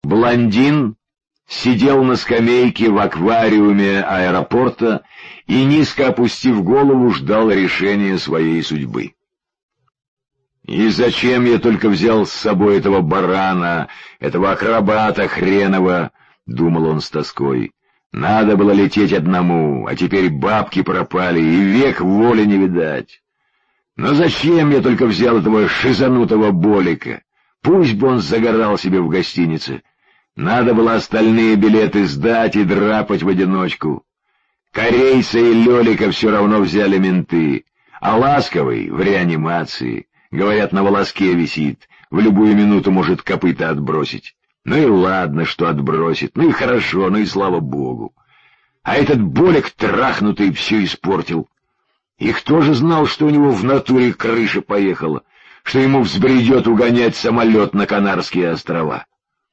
Блондин сидел на скамейке в аквариуме аэропорта и, низко опустив голову, ждал решения своей судьбы. «И зачем я только взял с собой этого барана, этого акробата хренова?» — думал он с тоской. «Надо было лететь одному, а теперь бабки пропали, и век воли не видать. Но зачем я только взял этого шизанутого Болика? Пусть бы он загорал себе в гостинице. Надо было остальные билеты сдать и драпать в одиночку. Корейца и Лёлика все равно взяли менты, а Ласковый в реанимации. Говорят, на волоске висит, в любую минуту может копыта отбросить. Ну и ладно, что отбросит, ну и хорошо, ну и слава богу. А этот Болик трахнутый все испортил. И кто же знал, что у него в натуре крыша поехала, что ему взбредет угонять самолет на Канарские острова?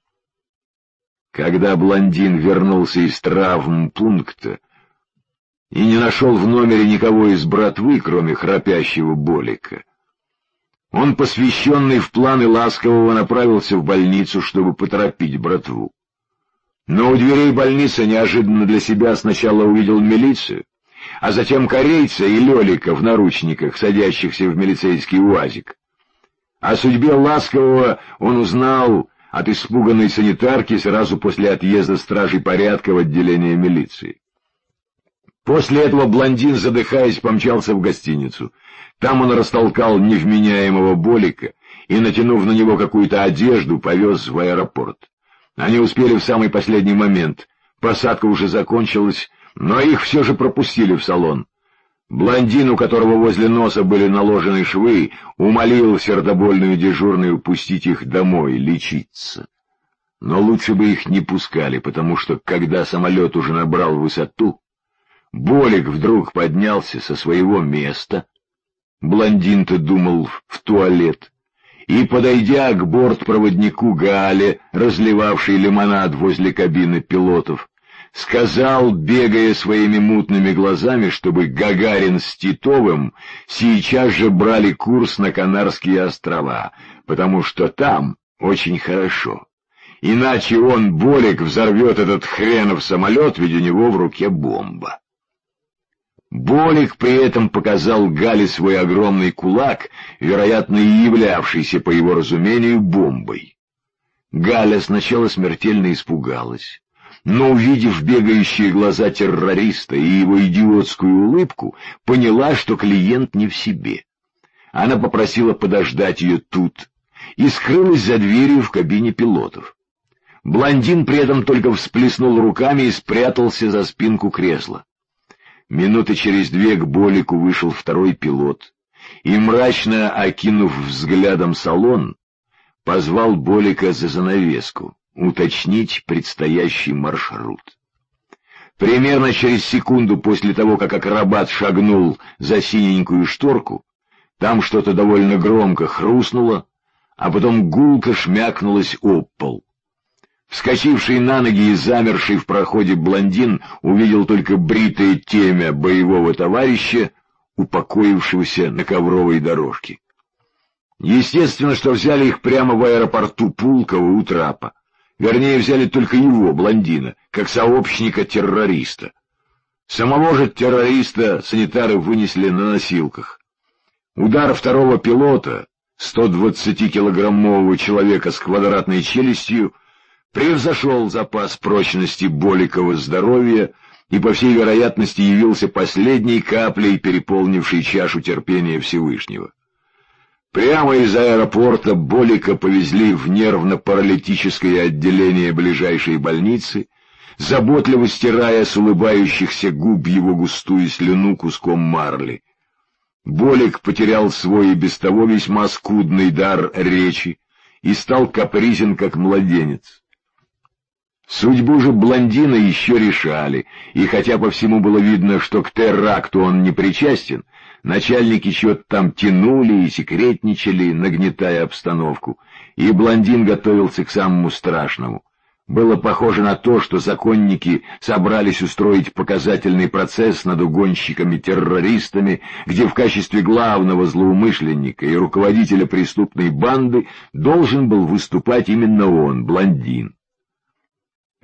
Когда блондин вернулся из травмпункта и не нашел в номере никого из братвы, кроме храпящего Болика, он, посвященный в планы Ласкового, направился в больницу, чтобы поторопить братву. Но у дверей больницы неожиданно для себя сначала увидел милицию, а затем корейца и Лёлика в наручниках, садящихся в милицейский УАЗик. О судьбе Ласкового он узнал от испуганной санитарки сразу после отъезда стражей порядка в отделение милиции. После этого блондин, задыхаясь, помчался в гостиницу. Там он растолкал невменяемого Болика и, натянув на него какую-то одежду, повез в аэропорт. Они успели в самый последний момент. Посадка уже закончилась, но их все же пропустили в салон. Блондин, у которого возле носа были наложены швы, умолил сердобольную дежурную пустить их домой лечиться. Но лучше бы их не пускали, потому что, когда самолет уже набрал высоту, Болик вдруг поднялся со своего места, блондин-то думал в туалет, и, подойдя к бортпроводнику Гале, разливавшей лимонад возле кабины пилотов, сказал, бегая своими мутными глазами, чтобы Гагарин с Титовым сейчас же брали курс на Канарские острова, потому что там очень хорошо. Иначе он, Болик, взорвет этот хренов самолет, ведь у него в руке бомба. Болик при этом показал Гале свой огромный кулак, вероятно, и являвшийся, по его разумению, бомбой. Галя сначала смертельно испугалась, но, увидев бегающие глаза террориста и его идиотскую улыбку, поняла, что клиент не в себе. Она попросила подождать ее тут и скрылась за дверью в кабине пилотов. Блондин при этом только всплеснул руками и спрятался за спинку кресла. Минуты через две к Болику вышел второй пилот и, мрачно окинув взглядом салон, позвал Болика за занавеску уточнить предстоящий маршрут. Примерно через секунду после того, как акробат шагнул за синенькую шторку, там что-то довольно громко хрустнуло, а потом гулко шмякнулось об пол. Вскочивший на ноги и замерший в проходе блондин увидел только бритое темя боевого товарища, упокоившегося на ковровой дорожке. Естественно, что взяли их прямо в аэропорту Пулково у трапа. Вернее, взяли только его, блондина, как сообщника-террориста. Самого же террориста санитары вынесли на носилках. Удар второго пилота, 120-килограммового человека с квадратной челюстью, превзошел запас прочности Боликова здоровья и, по всей вероятности, явился последней каплей, переполнившей чашу терпения Всевышнего. Прямо из аэропорта Болика повезли в нервно-паралитическое отделение ближайшей больницы, заботливо стирая с улыбающихся губ его густую слюну куском марли. Болик потерял свой и без того весьма скудный дар речи и стал капризен, как младенец. Судьбу же блондина еще решали, и хотя по всему было видно, что к теракту он не причастен, начальники что-то там тянули и секретничали, нагнетая обстановку, и блондин готовился к самому страшному. Было похоже на то, что законники собрались устроить показательный процесс над угонщиками-террористами, где в качестве главного злоумышленника и руководителя преступной банды должен был выступать именно он, блондин.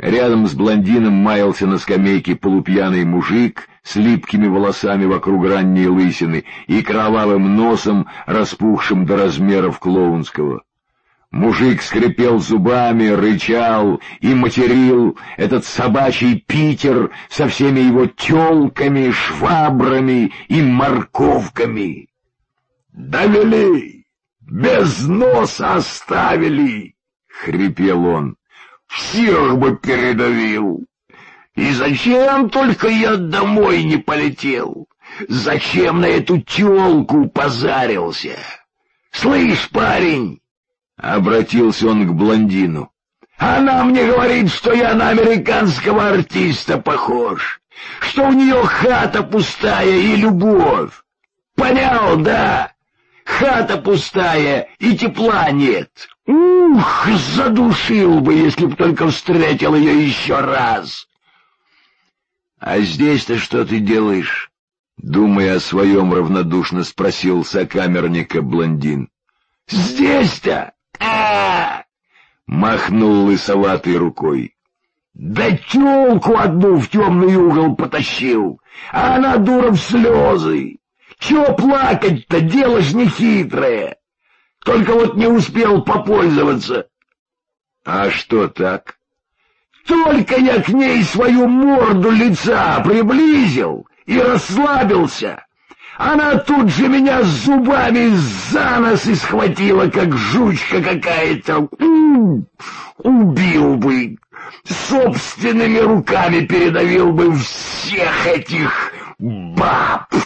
Рядом с блондином маялся на скамейке полупьяный мужик с липкими волосами вокруг ранней лысины и кровавым носом, распухшим до размеров клоунского. Мужик скрипел зубами, рычал и материл этот собачий Питер со всеми его тёлками, швабрами и морковками. «Довели! Без носа оставили!» — хрипел он. «Всех бы передавил! И зачем только я домой не полетел? Зачем на эту тёлку позарился? Слышь, парень!» — обратился он к блондину. «Она мне говорит, что я на американского артиста похож, что у нее хата пустая и любовь. Понял, да? Хата пустая и тепла нет. Ух, задушил бы, если б только встретил ее еще раз!» «А здесь-то что ты делаешь?» — думая о своем, равнодушно спросил сокамерника блондин. «Здесь-то? Махнул лысоватой рукой. «Да тёлку одну в темный угол потащил, а она, дура, в слезы. Чё плакать-то, дело ж нехитрое. Только вот не успел попользоваться». «А что так?» «Только я к ней свою морду лица приблизил и расслабился. Она тут же меня зубами за нос и схватила, как жучка какая-то. Убил бы, собственными руками передавил бы всех этих баб».